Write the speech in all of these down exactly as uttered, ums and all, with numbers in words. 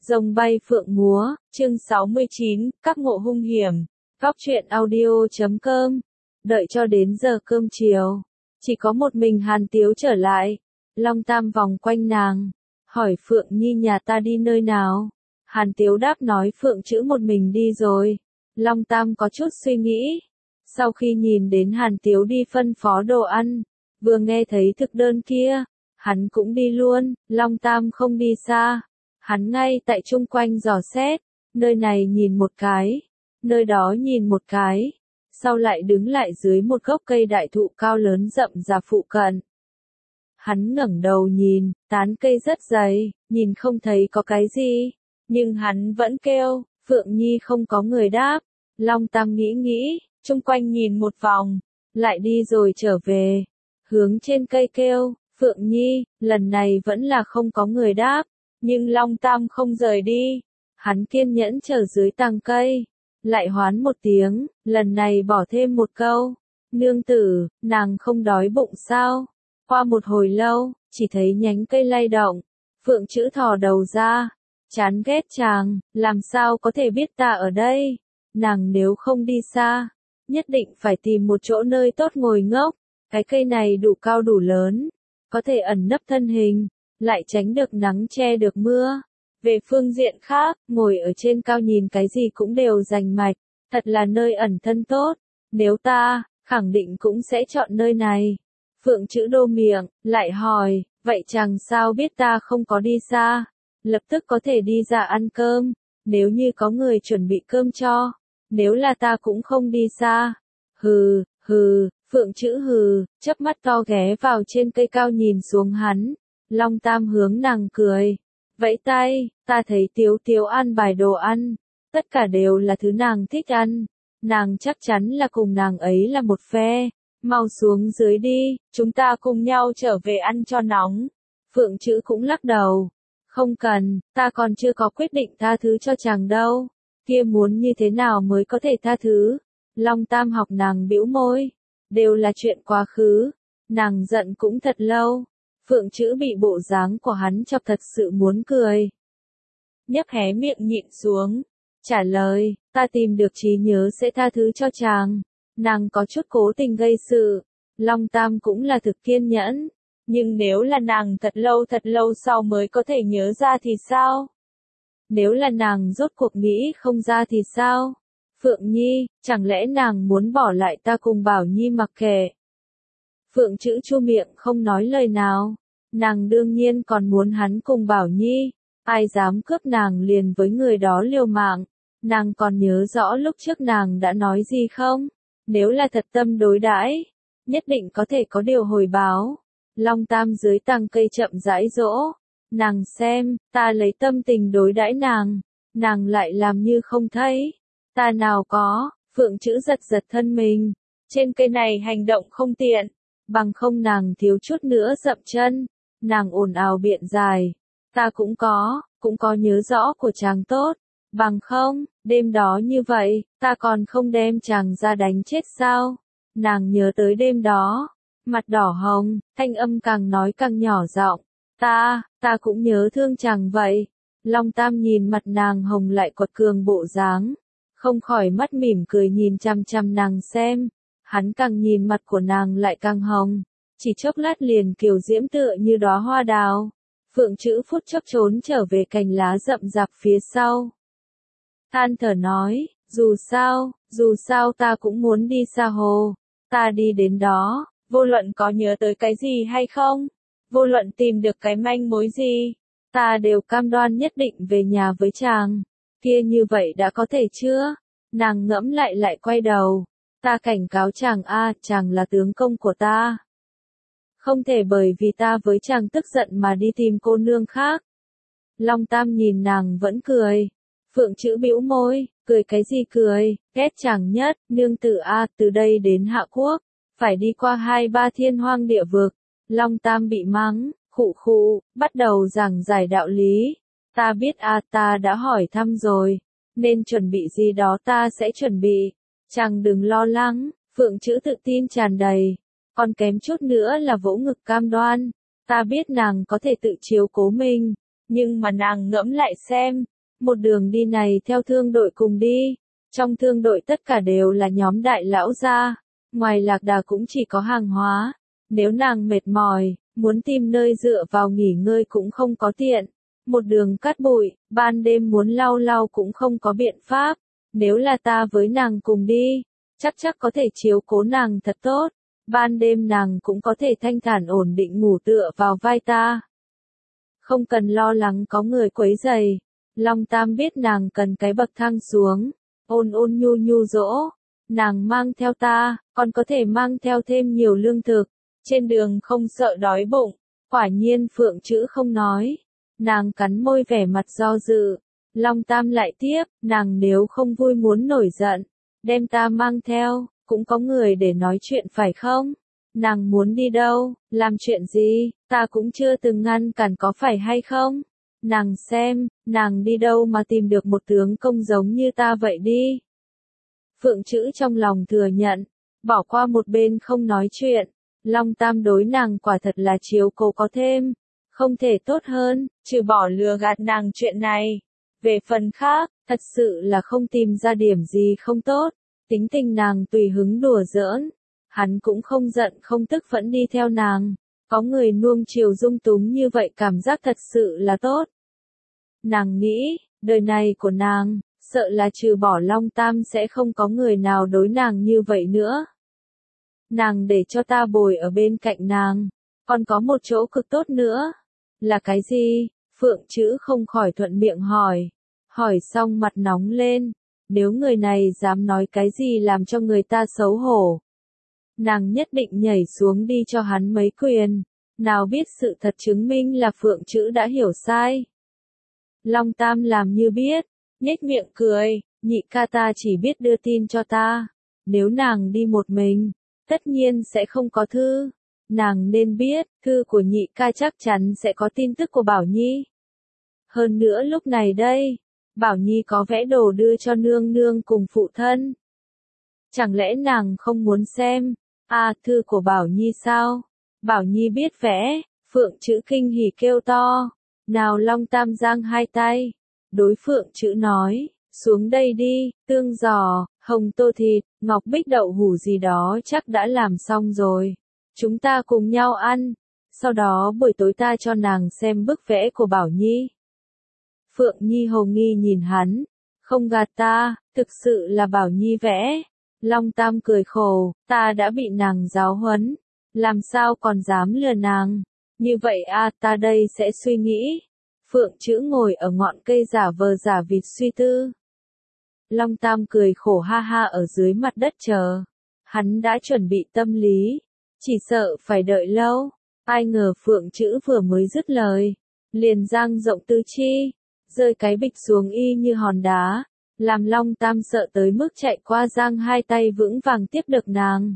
Rồng bay phượng múa, chương sáu mươi chín, các ngộ hung hiểm. Góc truyện audio chấm com. Đợi cho đến giờ cơm chiều, chỉ có một mình Hàn Tiếu trở lại. Long Tam vòng quanh nàng, hỏi Phượng Nhi nhà ta đi nơi nào. Hàn Tiếu đáp nói Phượng chữ một mình đi rồi. Long Tam có chút suy nghĩ. Sau khi nhìn đến Hàn Tiếu đi phân phó đồ ăn, vừa nghe thấy thực đơn kia, hắn cũng đi luôn. Long Tam không đi xa, hắn ngay tại chung quanh dò xét, nơi này nhìn một cái, nơi đó nhìn một cái, sau lại đứng lại dưới một gốc cây đại thụ cao lớn rậm rạp phụ cận. Hắn ngẩng đầu nhìn, tán cây rất dày, nhìn không thấy có cái gì, nhưng hắn vẫn kêu, Phượng Nhi không có người đáp. Long Tam nghĩ nghĩ, chung quanh nhìn một vòng, lại đi rồi trở về, hướng trên cây kêu, Phượng Nhi, lần này vẫn là không có người đáp, nhưng Long Tam không rời đi, hắn kiên nhẫn chờ dưới tàng cây, lại hoán một tiếng, lần này bỏ thêm một câu, nương tử, nàng không đói bụng sao? Qua một hồi lâu, chỉ thấy nhánh cây lay động, Phượng chữ thò đầu ra, chán ghét chàng, làm sao có thể biết ta ở đây? Nàng nếu không đi xa, nhất định phải tìm một chỗ nơi tốt ngồi ngốc, cái cây này đủ cao đủ lớn, có thể ẩn nấp thân hình, lại tránh được nắng che được mưa. Về phương diện khác, ngồi ở trên cao nhìn cái gì cũng đều rành mạch, thật là nơi ẩn thân tốt, nếu ta, khẳng định cũng sẽ chọn nơi này. Phượng chữ đô miệng, lại hỏi, vậy chàng sao biết ta không có đi xa, lập tức có thể đi ra ăn cơm, nếu như có người chuẩn bị cơm cho, nếu là ta cũng không đi xa. Hừ, hừ, Phượng chữ hừ, chớp mắt to ghé vào trên cây cao nhìn xuống hắn. Long Tam hướng nàng cười, vẫy tay, ta thấy Tiếu Tiếu ăn bài đồ ăn, tất cả đều là thứ nàng thích ăn, nàng chắc chắn là cùng nàng ấy là một phe, mau xuống dưới đi, chúng ta cùng nhau trở về ăn cho nóng. Phượng chữ cũng lắc đầu, không cần, ta còn chưa có quyết định tha thứ cho chàng đâu, kia muốn như thế nào mới có thể tha thứ. Long Tam học nàng bĩu môi, đều là chuyện quá khứ, nàng giận cũng thật lâu. Phượng chữ bị bộ dáng của hắn chọc thật sự muốn cười. Nhấp hé miệng nhịn xuống, trả lời, ta tìm được trí nhớ sẽ tha thứ cho chàng. Nàng có chút cố tình gây sự, Long Tam cũng là thực kiên nhẫn, nhưng nếu là nàng thật lâu thật lâu sau mới có thể nhớ ra thì sao? Nếu là nàng rốt cuộc nghĩ không ra thì sao? Phượng Nhi, chẳng lẽ nàng muốn bỏ lại ta cùng Bảo Nhi mặc kệ? Phượng chữ chu miệng không nói lời nào, nàng đương nhiên còn muốn hắn cùng Bảo Nhi, ai dám cướp nàng liền với người đó liều mạng, nàng còn nhớ rõ lúc trước nàng đã nói gì không? Nếu là thật tâm đối đãi, nhất định có thể có điều hồi báo. Long Tam dưới tàng cây chậm rãi dỗ, nàng xem, ta lấy tâm tình đối đãi nàng, nàng lại làm như không thấy, ta nào có. Phượng chữ giật giật thân mình, trên cây này hành động không tiện, bằng không nàng thiếu chút nữa dậm chân, nàng ồn ào biện dài, ta cũng có, cũng có nhớ rõ của chàng tốt, bằng không, đêm đó như vậy, ta còn không đem chàng ra đánh chết sao? Nàng nhớ tới đêm đó, mặt đỏ hồng, thanh âm càng nói càng nhỏ giọng, ta, ta cũng nhớ thương chàng vậy. Long Tam nhìn mặt nàng hồng lại quật cường bộ dáng, không khỏi mắt mỉm cười nhìn chăm chăm nàng xem, hắn càng nhìn mặt của nàng lại càng hồng, chỉ chốc lát liền kiều diễm tựa như đóa hoa đào. Phượng chữ phút chốc trốn trở về cành lá rậm rạp phía sau. Than thở nói, dù sao, dù sao ta cũng muốn đi xa hồ, ta đi đến đó, vô luận có nhớ tới cái gì hay không, vô luận tìm được cái manh mối gì, ta đều cam đoan nhất định về nhà với chàng, kia như vậy đã có thể chưa? Nàng ngẫm lại lại quay đầu, ta cảnh cáo chàng a, chàng là tướng công của ta. Không thể bởi vì ta với chàng tức giận mà đi tìm cô nương khác. Long Tam nhìn nàng vẫn cười. Phượng chữ bĩu môi, cười cái gì cười, ghét chàng nhất, nương tử a, từ đây đến Hạ Quốc, phải đi qua hai ba thiên hoang địa vực. Long Tam bị mắng, khụ khụ, bắt đầu giảng giải đạo lý. Ta biết a, ta đã hỏi thăm rồi, nên chuẩn bị gì đó ta sẽ chuẩn bị. Chàng đừng lo lắng, Phượng chữ tự tin tràn đầy. Còn kém chút nữa là vỗ ngực cam đoan, ta biết nàng có thể tự chiếu cố mình, nhưng mà nàng ngẫm lại xem, Một đường đi này theo thương đội cùng đi. Trong thương đội tất cả đều là nhóm đại lão gia. Ngoài lạc đà cũng chỉ có hàng hóa. Nếu nàng mệt mỏi, muốn tìm nơi dựa vào nghỉ ngơi cũng không có tiện. Một đường cát bụi, ban đêm muốn lau lau cũng không có biện pháp. Nếu là ta với nàng cùng đi, chắc chắc có thể chiếu cố nàng thật tốt. Ban đêm nàng cũng có thể thanh thản ổn định ngủ tựa vào vai ta. Không cần lo lắng có người quấy rầy. Long Tam biết nàng cần cái bậc thang xuống. Ôn ôn nhu nhu dỗ. Nàng mang theo ta, còn có thể mang theo thêm nhiều lương thực. Trên đường không sợ đói bụng. Quả nhiên Phượng chữ không nói. Nàng cắn môi vẻ mặt do dự. Long Tam lại tiếp, nàng nếu không vui muốn nổi giận, đem ta mang theo, cũng có người để nói chuyện phải không? Nàng muốn đi đâu, làm chuyện gì, ta cũng chưa từng ngăn cản có phải hay không? Nàng xem, nàng đi đâu mà tìm được một tướng công giống như ta vậy đi. Phượng chữ trong lòng thừa nhận, bỏ qua một bên không nói chuyện. Long Tam đối nàng quả thật là chiếu cố có thêm, không thể tốt hơn, trừ bỏ lừa gạt nàng chuyện này. Về phần khác, thật sự là không tìm ra điểm gì không tốt, tính tình nàng tùy hứng đùa giỡn, hắn cũng không giận không tức vẫn đi theo nàng, có người nuông chiều dung túng như vậy cảm giác thật sự là tốt. Nàng nghĩ, đời này của nàng, sợ là trừ bỏ Long Tam sẽ không có người nào đối nàng như vậy nữa. Nàng để cho ta bồi ở bên cạnh nàng, còn có một chỗ cực tốt nữa. Là cái gì? Phượng chữ không khỏi thuận miệng hỏi. Hỏi xong mặt nóng lên. Nếu người này dám nói cái gì làm cho người ta xấu hổ. Nàng nhất định nhảy xuống đi cho hắn mấy quyền. Nào biết sự thật chứng minh là Phượng chữ đã hiểu sai. Long Tam làm như biết. Nhếch miệng cười. Nhị ca ta chỉ biết đưa tin cho ta. Nếu nàng đi một mình, tất nhiên sẽ không có thư. Nàng nên biết, thư của nhị ca chắc chắn sẽ có tin tức của Bảo Nhi. Hơn nữa lúc này đây, Bảo Nhi có vẽ đồ đưa cho nương nương cùng phụ thân. Chẳng lẽ nàng không muốn xem? À, thư của Bảo Nhi sao? Bảo Nhi biết vẽ, Phượng chữ kinh hỉ kêu to. Nào Long Tam giang hai tay. Đối Phượng chữ nói, xuống đây đi, tương giò, hồng tô thịt, ngọc bích đậu hủ gì đó chắc đã làm xong rồi. Chúng ta cùng nhau ăn. Sau đó buổi tối ta cho nàng xem bức vẽ của Bảo Nhi. Phượng Nhi hồ nghi nhìn hắn. Không gạt ta, thực sự là Bảo Nhi vẽ. Long Tam cười khổ, ta đã bị nàng giáo huấn. Làm sao còn dám lừa nàng. Như vậy a à, ta đây sẽ suy nghĩ. Phượng chữ ngồi ở ngọn cây giả vờ giả vịt suy tư. Long Tam cười khổ ha ha ở dưới mặt đất chờ. Hắn đã chuẩn bị tâm lý. Chỉ sợ phải đợi lâu. Ai ngờ Phượng chữ vừa mới dứt lời. Liền giang rộng tư chi. Rơi cái bịch xuống y như hòn đá. Làm Long Tam sợ tới mức chạy qua giang hai tay vững vàng tiếp được nàng.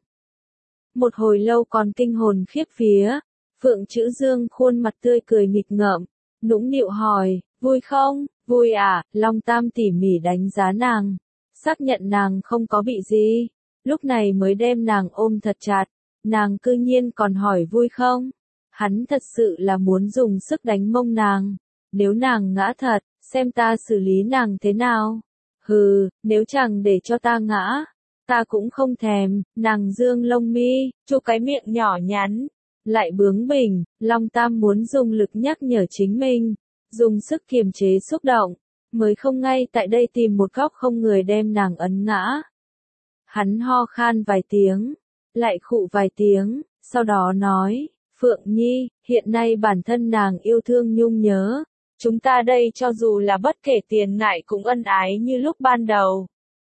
Một hồi lâu còn kinh hồn khiếp vía. Phượng chữ dương khuôn mặt tươi cười nghịch ngợm. Nũng nịu hỏi, vui không? Vui à? Long Tam tỉ mỉ đánh giá nàng. Xác nhận nàng không có bị gì. Lúc này mới đem nàng ôm thật chặt. Nàng cư nhiên còn hỏi vui không? Hắn thật sự là muốn dùng sức đánh mông nàng. Nếu nàng ngã thật, xem ta xử lý nàng thế nào? Hừ, nếu chẳng để cho ta ngã, ta cũng không thèm. Nàng dương lông mi, chu cái miệng nhỏ nhắn, lại bướng bỉnh. Long Tam muốn dùng lực nhắc nhở chính mình, dùng sức kiềm chế xúc động, mới không ngay tại đây tìm một góc không người đem nàng ấn ngã. Hắn ho khan vài tiếng, lại khụ vài tiếng, sau đó nói, Phượng Nhi, hiện nay bản thân nàng yêu thương nhung nhớ. Chúng ta đây cho dù là bất kể tiền ngại cũng ân ái như lúc ban đầu.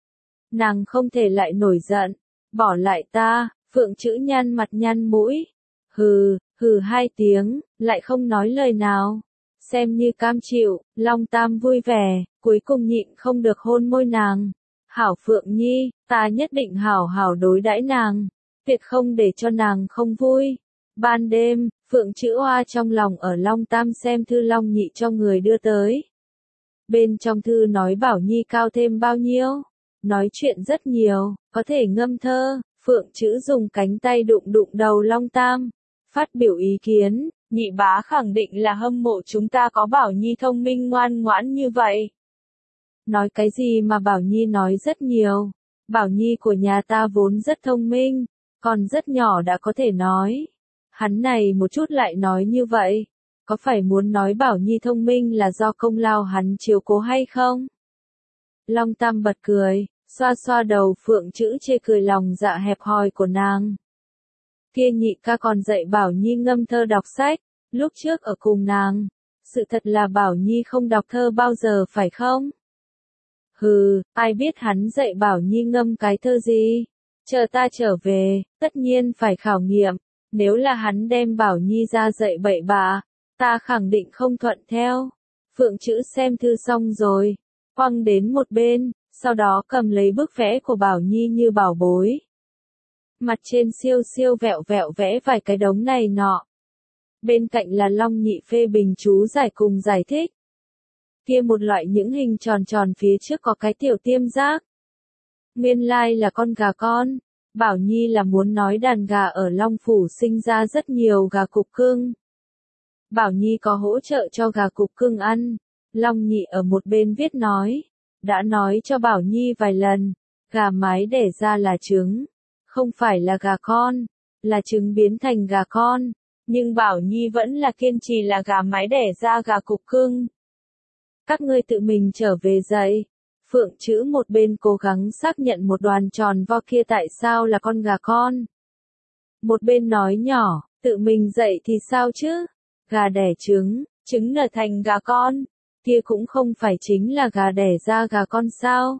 Nàng không thể lại nổi giận, bỏ lại ta. Phượng chữ nhăn mặt nhăn mũi. Hừ, hừ hai tiếng, lại không nói lời nào. Xem như cam chịu. Long Tam vui vẻ, cuối cùng nhịn không được hôn môi nàng. Hảo Phượng Nhi, ta nhất định hảo hảo đối đãi nàng, tuyệt không để cho nàng không vui. Ban đêm, Phượng chữ hoa trong lòng ở Long Tam xem thư Long Nhị cho người đưa tới. Bên trong thư nói Bảo Nhi cao thêm bao nhiêu, nói chuyện rất nhiều, có thể ngâm thơ. Phượng chữ dùng cánh tay đụng đụng đầu Long Tam, phát biểu ý kiến. Nhị bá khẳng định là hâm mộ chúng ta có Bảo Nhi thông minh ngoan ngoãn như vậy. Nói cái gì mà Bảo Nhi nói rất nhiều. Bảo Nhi của nhà ta vốn rất thông minh, còn rất nhỏ đã có thể nói. Hắn này một chút lại nói như vậy. Có phải muốn nói Bảo Nhi thông minh là do công lao hắn chiếu cố hay không? Long Tam bật cười, xoa xoa đầu Phượng Chữ chê cười lòng dạ hẹp hòi của nàng. Kia nhị ca còn dạy Bảo Nhi ngâm thơ đọc sách, lúc trước ở cùng nàng. Sự thật là Bảo Nhi không đọc thơ bao giờ phải không? Hừ, ai biết hắn dạy Bảo Nhi ngâm cái thơ gì? Chờ ta trở về, tất nhiên phải khảo nghiệm. Nếu là hắn đem Bảo Nhi ra dạy bậy bạ, ta khẳng định không thuận theo. Phượng Chữ xem thư xong rồi, quăng đến một bên, sau đó cầm lấy bức vẽ của Bảo Nhi như bảo bối. Mặt trên siêu siêu vẹo vẹo vẽ vài cái đống này nọ. Bên cạnh là Long Nhị phê bình chú giải cùng giải thích. Kia một loại những hình tròn tròn phía trước có cái tiểu tiêm giác. Nguyên lai là con gà con. Bảo Nhi là muốn nói đàn gà ở Long Phủ sinh ra rất nhiều gà cục cưng. Bảo Nhi có hỗ trợ cho gà cục cưng ăn. Long Nhị ở một bên viết nói. Đã nói cho Bảo Nhi vài lần. Gà mái đẻ ra là trứng. Không phải là gà con. Là trứng biến thành gà con. Nhưng Bảo Nhi vẫn là kiên trì là gà mái đẻ ra gà cục cưng. Các ngươi tự mình trở về dậy. Phượng Chữ một bên cố gắng xác nhận một đoàn tròn vo kia tại sao là con gà con. Một bên nói nhỏ, tự mình dậy thì sao chứ? Gà đẻ trứng, trứng nở thành gà con. Kia cũng không phải chính là gà đẻ ra gà con sao?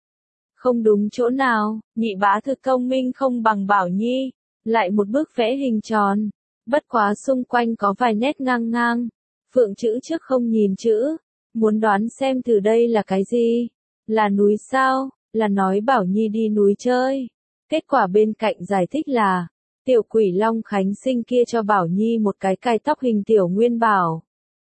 Không đúng chỗ nào, nhị bá thực công minh không bằng Bảo Nhi. Lại một bức vẽ hình tròn. Bất quá xung quanh có vài nét ngang ngang. Phượng Chữ trước không nhìn chữ. Muốn đoán xem từ đây là cái gì? Là núi sao? Là nói Bảo Nhi đi núi chơi. Kết quả bên cạnh giải thích là, tiểu quỷ Long Khánh Sinh kia cho Bảo Nhi một cái cài tóc hình tiểu Nguyên Bảo.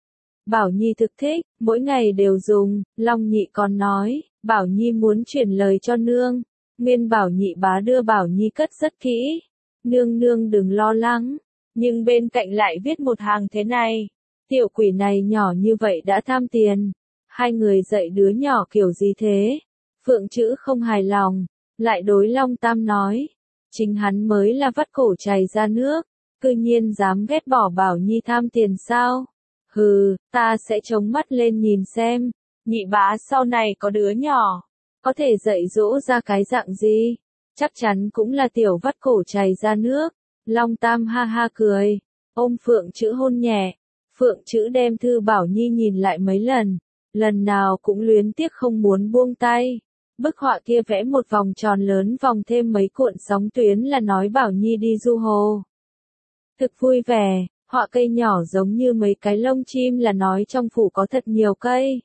Bảo Nhi thực thích, mỗi ngày đều dùng. Long Nhị còn nói, Bảo Nhi muốn chuyển lời cho nương. Nguyên Bảo nhị bá đưa Bảo Nhi cất rất kỹ. Nương nương đừng lo lắng. Nhưng bên cạnh lại viết một hàng thế này. Tiểu quỷ này nhỏ như vậy đã tham tiền. Hai người dạy đứa nhỏ kiểu gì thế? Phượng Chữ không hài lòng. Lại đối Long Tam nói. Chính hắn mới là vắt cổ chảy ra nước. Cư nhiên dám ghét bỏ Bảo Nhi tham tiền sao? Hừ, ta sẽ chống mắt lên nhìn xem. Nhị bá sau này có đứa nhỏ. Có thể dạy dỗ ra cái dạng gì? Chắc chắn cũng là tiểu vắt cổ chảy ra nước. Long Tam ha ha cười. Ôm Phượng Chữ hôn nhẹ. Phượng Chữ đem thư Bảo Nhi nhìn lại mấy lần. Lần nào cũng luyến tiếc không muốn buông tay. Bức họa kia vẽ một vòng tròn lớn vòng thêm mấy cuộn sóng tuyến là nói Bảo Nhi đi du hồ. Thực vui vẻ, họa cây nhỏ giống như mấy cái lông chim là nói trong phủ có thật nhiều cây.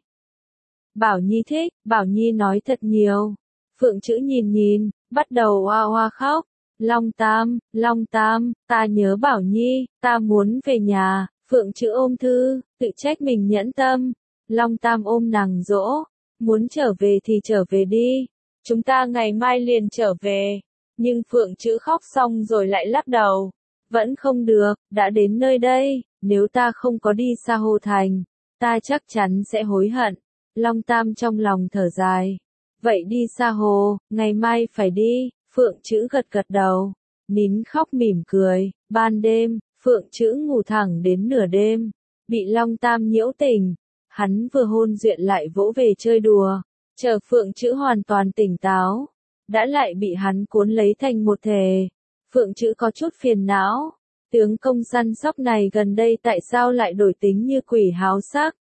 Bảo Nhi thích, Bảo Nhi nói thật nhiều. Phượng Chữ nhìn nhìn, bắt đầu oa oa khóc. Long Tam, Long Tam, ta nhớ Bảo Nhi, ta muốn về nhà. Phượng Chữ ôm thư, tự trách mình nhẫn tâm. Long Tam ôm nàng dỗ, muốn trở về thì trở về đi. Chúng ta ngày mai liền trở về. Nhưng Phượng Chữ khóc xong rồi lại lắc đầu. Vẫn không được, đã đến nơi đây, nếu ta không có đi xa Hồ Thành, ta chắc chắn sẽ hối hận. Long Tam trong lòng thở dài. Vậy đi xa hồ, ngày mai phải đi. Phượng Chữ gật gật đầu, nín khóc mỉm cười. Ban đêm, Phượng Chữ ngủ thẳng đến nửa đêm, bị Long Tam nhiễu tình. Hắn vừa hôn duyện lại vỗ về chơi đùa, chờ Phượng Chữ hoàn toàn tỉnh táo, đã lại bị hắn cuốn lấy thành một thể. Phượng Chữ có chút phiền não, tướng công săn sóc này gần đây tại sao lại đổi tính như quỷ háo sắc.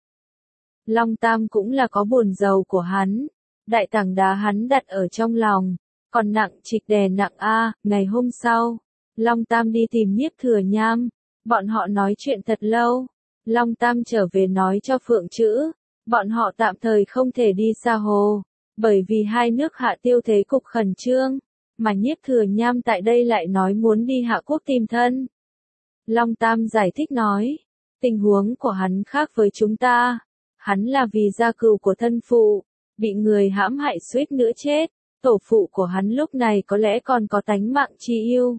Long Tam cũng là có buồn giàu của hắn, đại tảng đá hắn đặt ở trong lòng, còn nặng trịch đè nặng a. Ngày hôm sau, Long Tam đi tìm Nhiếp Thừa Nham, bọn họ nói chuyện thật lâu. Long Tam trở về nói cho Phượng Chữ, bọn họ tạm thời không thể đi xa hồ, bởi vì hai nước Hạ Tiêu thế cục khẩn trương, mà Nhiếp Thừa Nham tại đây lại nói muốn đi Hạ Quốc tìm thân. Long Tam giải thích nói, tình huống của hắn khác với chúng ta, hắn là vì gia cừu của thân phụ, bị người hãm hại suýt nữa chết, tổ phụ của hắn lúc này có lẽ còn có tánh mạng chi yêu.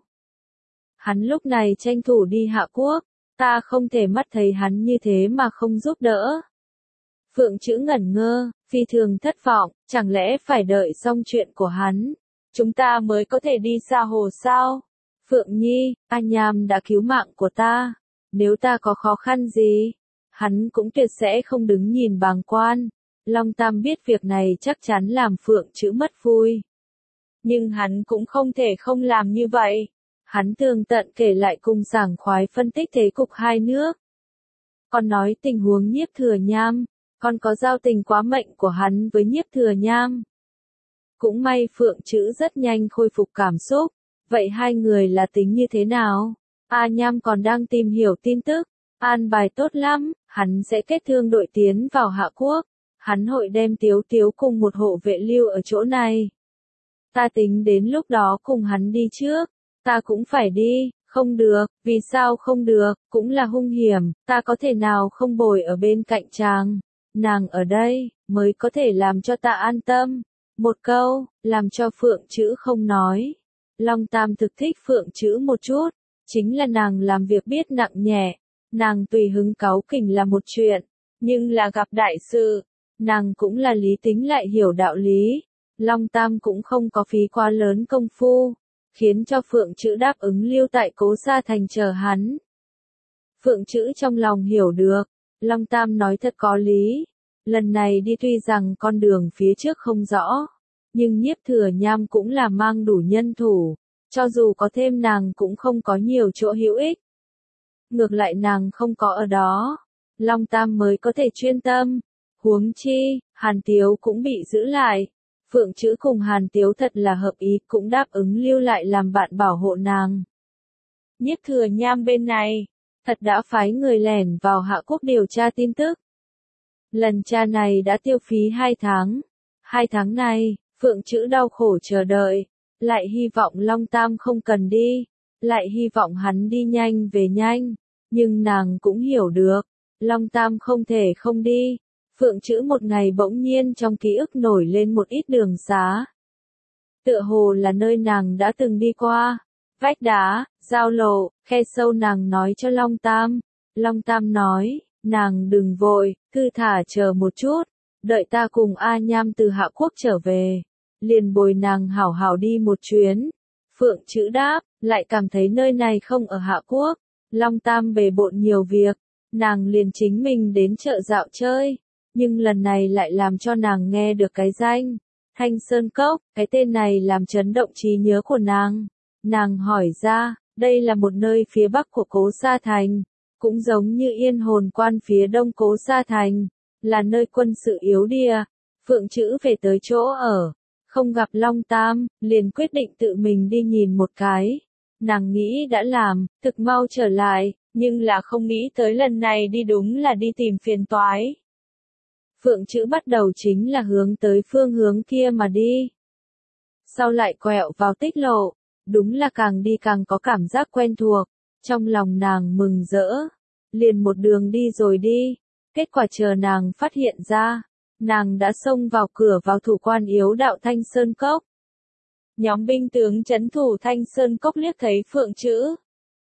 Hắn lúc này tranh thủ đi Hạ Quốc. Ta không thể mắt thấy hắn như thế mà không giúp đỡ. Phượng Chữ ngẩn ngơ, phi thường thất vọng, chẳng lẽ phải đợi xong chuyện của hắn, chúng ta mới có thể đi xa hồ sao? Phượng Nhi, A Nham đã cứu mạng của ta, nếu ta có khó khăn gì, hắn cũng tuyệt sẽ không đứng nhìn bàng quan. Long Tam biết việc này chắc chắn làm Phượng Chữ mất vui. Nhưng hắn cũng không thể không làm như vậy. Hắn tường tận kể lại cùng sảng khoái phân tích thế cục hai nước. Còn nói tình huống Nhiếp Thừa Nham, còn có giao tình quá mệnh của hắn với Nhiếp Thừa Nham. Cũng may Phượng Chữ rất nhanh khôi phục cảm xúc. Vậy hai người là tính như thế nào? A Nham còn đang tìm hiểu tin tức. An bài tốt lắm, hắn sẽ kết thương đội tiến vào Hạ Quốc. Hắn hội đem Tiếu Tiếu cùng một hộ vệ lưu ở chỗ này. Ta tính đến lúc đó cùng hắn đi trước. Ta cũng phải đi, không được, vì sao không được, cũng là hung hiểm, ta có thể nào không bồi ở bên cạnh chàng. Nàng ở đây, mới có thể làm cho ta an tâm. Một câu, làm cho Phượng Chữ không nói. Long Tam thực thích Phượng Chữ một chút, chính là nàng làm việc biết nặng nhẹ. Nàng tùy hứng cáu kỉnh là một chuyện, nhưng là gặp đại sự, nàng cũng là lý tính lại hiểu đạo lý. Long Tam cũng không có phí quá lớn công phu, khiến cho Phượng Chữ đáp ứng lưu tại Cố Sa Thành chờ hắn. Phượng Chữ trong lòng hiểu được, Long Tam nói thật có lý. Lần này đi tuy rằng con đường phía trước không rõ, nhưng Nhiếp Thừa Nham cũng là mang đủ nhân thủ, cho dù có thêm nàng cũng không có nhiều chỗ hữu ích. Ngược lại nàng không có ở đó, Long Tam mới có thể chuyên tâm. Huống chi, Hàn Tiếu cũng bị giữ lại. Phượng Chữ cùng Hàn Tiếu thật là hợp ý, cũng đáp ứng lưu lại làm bạn bảo hộ nàng. Nhiếp Thừa Nham bên này, thật đã phái người lẻn vào Hạ Quốc điều tra tin tức. Lần tra này đã tiêu phí hai tháng. Hai tháng này, Phượng Chữ đau khổ chờ đợi, lại hy vọng Long Tam không cần đi, lại hy vọng hắn đi nhanh về nhanh, nhưng nàng cũng hiểu được, Long Tam không thể không đi. Phượng Chữ một ngày bỗng nhiên trong ký ức nổi lên một ít đường xá. Tựa hồ là nơi nàng đã từng đi qua, vách đá, giao lộ, khe sâu nàng nói cho Long Tam. Long Tam nói, nàng đừng vội, cứ thả chờ một chút, đợi ta cùng A Nham từ Hạ Quốc trở về, liền bồi nàng hảo hảo đi một chuyến. Phượng Chữ đáp, lại cảm thấy nơi này không ở Hạ Quốc. Long Tam bề bộn nhiều việc, nàng liền chính mình đến chợ dạo chơi. Nhưng lần này lại làm cho nàng nghe được cái danh, Thanh Sơn Cốc, cái tên này làm chấn động trí nhớ của nàng. Nàng hỏi ra, đây là một nơi phía bắc của Cố Sa Thành, cũng giống như Yên Hồn Quan phía đông Cố Sa Thành, là nơi quân sự yếu địa. Phượng Chữ về tới chỗ ở, không gặp Long Tam, liền quyết định tự mình đi nhìn một cái. Nàng nghĩ đã làm, thực mau trở lại, nhưng là không nghĩ tới lần này đi đúng là đi tìm phiền toái. Phượng Chữ bắt đầu chính là hướng tới phương hướng kia mà đi. Sau lại quẹo vào Tích Lộ, đúng là càng đi càng có cảm giác quen thuộc, trong lòng nàng mừng rỡ, liền một đường đi rồi đi, kết quả chờ nàng phát hiện ra, nàng đã xông vào cửa vào thủ quan yếu đạo Thanh Sơn Cốc. Nhóm binh tướng trấn thủ Thanh Sơn Cốc liếc thấy Phượng Chữ,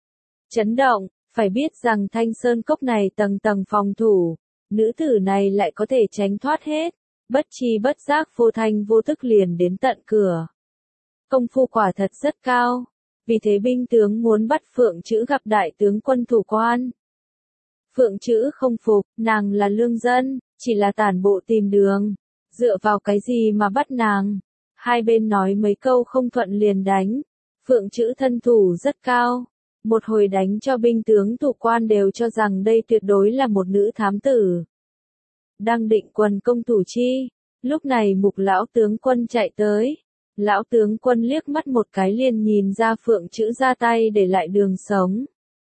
chấn động, phải biết rằng Thanh Sơn Cốc này tầng tầng phòng thủ. Nữ tử này lại có thể tránh thoát hết, bất chi bất giác vô thanh vô thức liền đến tận cửa. Công phu quả thật rất cao, vì thế binh tướng muốn bắt Phượng Chữ gặp đại tướng quân thủ quan. Phượng Chữ không phục, nàng là lương dân, chỉ là tản bộ tìm đường, dựa vào cái gì mà bắt nàng. Hai bên nói mấy câu không thuận liền đánh. Phượng Chữ thân thủ rất cao. Một hồi đánh cho binh tướng thủ quan đều cho rằng đây tuyệt đối là một nữ thám tử. Đang định quần công thủ chi, lúc này Mục lão tướng quân chạy tới. Lão tướng quân liếc mắt một cái liền nhìn ra Phượng Chữ ra tay để lại đường sống.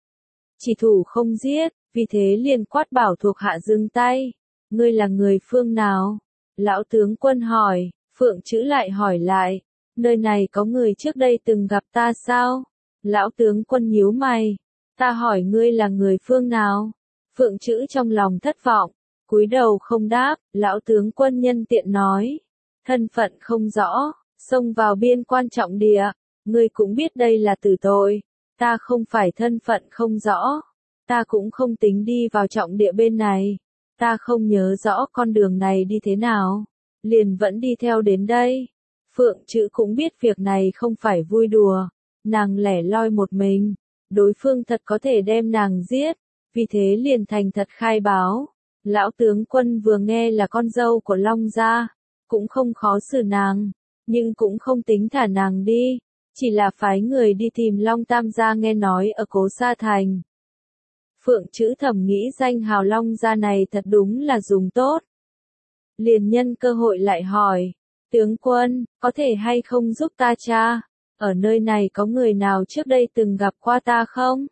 Chỉ thủ không giết, vì thế liền quát bảo thuộc hạ dừng tay. Ngươi là người phương nào? Lão tướng quân hỏi, Phượng Chữ lại hỏi lại, nơi này có người trước đây từng gặp ta sao? Lão tướng quân nhíu mày, ta hỏi ngươi là người phương nào? Phượng Chữ trong lòng thất vọng, cúi đầu không đáp. Lão tướng quân nhân tiện nói, thân phận không rõ, xông vào biên quan trọng địa, ngươi cũng biết đây là tử tội. Ta không phải thân phận không rõ, ta cũng không tính đi vào trọng địa bên này, ta không nhớ rõ con đường này đi thế nào. liền vẫn đi theo đến đây. Phượng Trữ cũng biết việc này không phải vui đùa, nàng lẻ loi một mình, đối phương thật có thể đem nàng giết, vì thế liền thành thật khai báo. Lão tướng quân vừa nghe là con dâu của Long gia, cũng không khó xử nàng, nhưng cũng không tính thả nàng đi, chỉ là phái người đi tìm Long Tam gia nghe nói ở Cố Sa Thành. Phượng Trữ thầm nghĩ danh hào Long gia này thật đúng là dùng tốt. Liền nhân cơ hội lại hỏi, tướng quân, có thể hay không giúp ta tra, ở nơi này có người nào trước đây từng gặp qua ta không?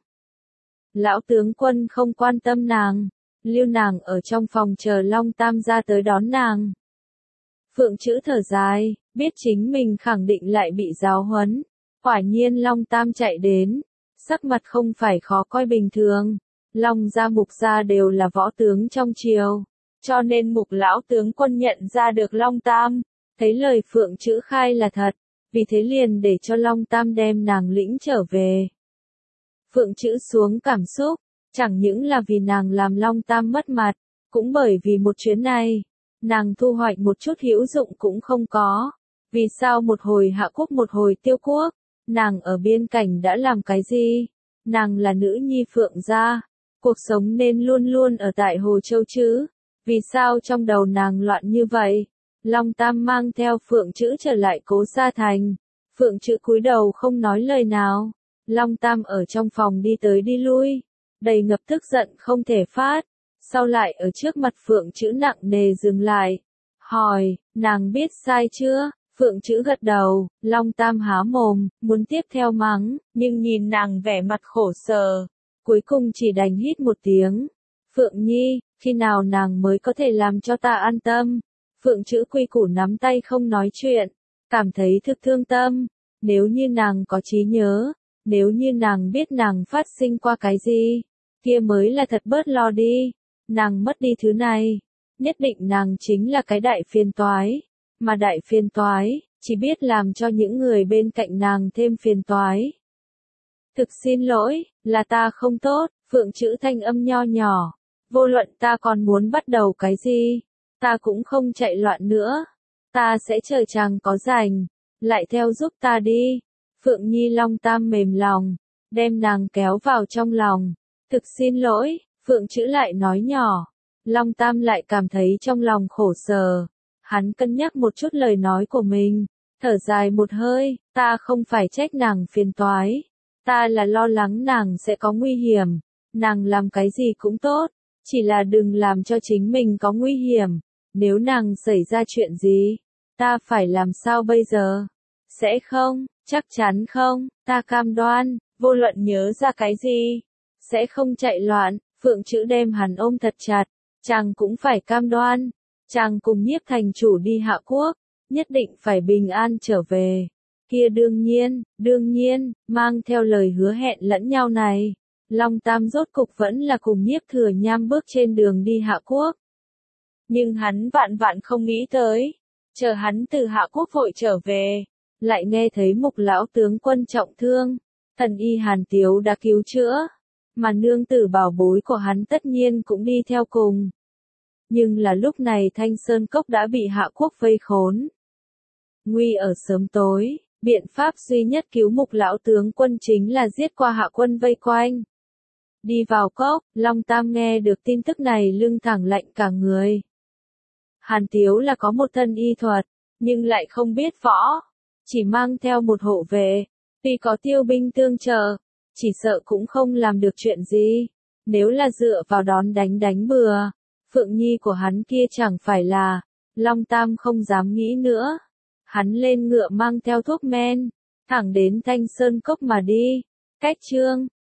Lão tướng quân không quan tâm nàng, lưu nàng ở trong phòng chờ Long Tam gia tới đón nàng. Phượng Trữ thở dài, biết chính mình khẳng định lại bị giáo huấn. Quả nhiên Long Tam chạy đến, sắc mặt không phải khó coi bình thường. Long gia Mục gia đều là võ tướng trong triều, cho nên Mục lão tướng quân nhận ra được Long Tam, thấy lời Phượng Trữ khai là thật, vì thế liền để cho Long Tam đem nàng lĩnh trở về. Phượng Trữ xuống cảm xúc, chẳng những là vì nàng làm Long Tam mất mặt, cũng bởi vì một chuyến này, nàng thu hoạch một chút hữu dụng cũng không có. Vì sao một hồi hạ quốc một hồi tiêu quốc, nàng ở biên cảnh đã làm cái gì? Nàng là nữ nhi Phượng gia, cuộc sống nên luôn luôn ở tại Hồ Châu chứ, vì sao trong đầu nàng loạn như vậy? Long Tam mang theo Phượng Trữ trở lại Cố Sa Thành, Phượng Trữ cúi đầu không nói lời nào, Long Tam ở trong phòng đi tới đi lui, đầy ngập tức giận không thể phát, sau lại ở trước mặt Phượng Trữ nặng nề dừng lại, hỏi, nàng biết sai chưa? Phượng Trữ gật đầu, Long Tam há mồm, muốn tiếp theo mắng, nhưng nhìn nàng vẻ mặt khổ sở, cuối cùng chỉ đành hít một tiếng. Phượng Nhi, khi nào nàng mới có thể làm cho ta an tâm? Phượng Trữ quy củ nắm tay không nói chuyện, cảm thấy thực thương tâm, nếu như nàng có trí nhớ, nếu như nàng biết nàng phát sinh qua cái gì, kia mới là thật bớt lo đi, nàng mất đi thứ này, nhất định nàng chính là cái đại phiền toái. Mà đại phiền toái, chỉ biết làm cho những người bên cạnh nàng thêm phiền toái. Thực xin lỗi, là ta không tốt, Phượng Trữ thanh âm nho nhỏ, vô luận ta còn muốn bắt đầu cái gì, ta cũng không chạy loạn nữa, ta sẽ chờ chàng có rảnh, lại theo giúp ta đi. Phượng Nhi Long Tam mềm lòng, đem nàng kéo vào trong lòng, thực xin lỗi, Phượng Trữ lại nói nhỏ, Long Tam lại cảm thấy trong lòng khổ sở. Hắn cân nhắc một chút lời nói của mình, thở dài một hơi, ta không phải trách nàng phiền toái, ta là lo lắng nàng sẽ có nguy hiểm, nàng làm cái gì cũng tốt, chỉ là đừng làm cho chính mình có nguy hiểm, nếu nàng xảy ra chuyện gì, ta phải làm sao bây giờ? Sẽ không, chắc chắn không, ta cam đoan, vô luận nhớ ra cái gì, sẽ không chạy loạn. Phượng Trữ đem hắn ôm thật chặt, chàng cũng phải cam đoan. Chàng cùng Nhiếp thành chủ đi Hạ Quốc, nhất định phải bình an trở về. Kia đương nhiên, đương nhiên, mang theo lời hứa hẹn lẫn nhau này, Long Tam rốt cục vẫn là cùng Nhiếp Thừa Nham bước trên đường đi Hạ Quốc. Nhưng hắn vạn vạn không nghĩ tới, chờ hắn từ Hạ Quốc vội trở về, lại nghe thấy Mục lão tướng quân trọng thương, thần y Hàn Tiếu đã cứu chữa, mà nương tử bảo bối của hắn tất nhiên cũng đi theo cùng. Nhưng là lúc này Thanh Sơn Cốc đã bị Hạ Quốc vây khốn. Nguy ở sớm tối, biện pháp duy nhất cứu Mục lão tướng quân chính là giết qua Hạ quân vây quanh. Đi vào cốc, Long Tam nghe được tin tức này lưng thẳng lạnh cả người. Hàn Tiếu là có một thân y thuật, nhưng lại không biết võ, chỉ mang theo một hộ vệ, tuy có tiêu binh tương trợ, chỉ sợ cũng không làm được chuyện gì. Nếu là dựa vào đón đánh đánh bừa, Phượng Nhi của hắn kia chẳng phải là, Long Tam không dám nghĩ nữa. Hắn lên ngựa mang theo thuốc men, thẳng đến Thanh Sơn Cốc mà đi. Cách chương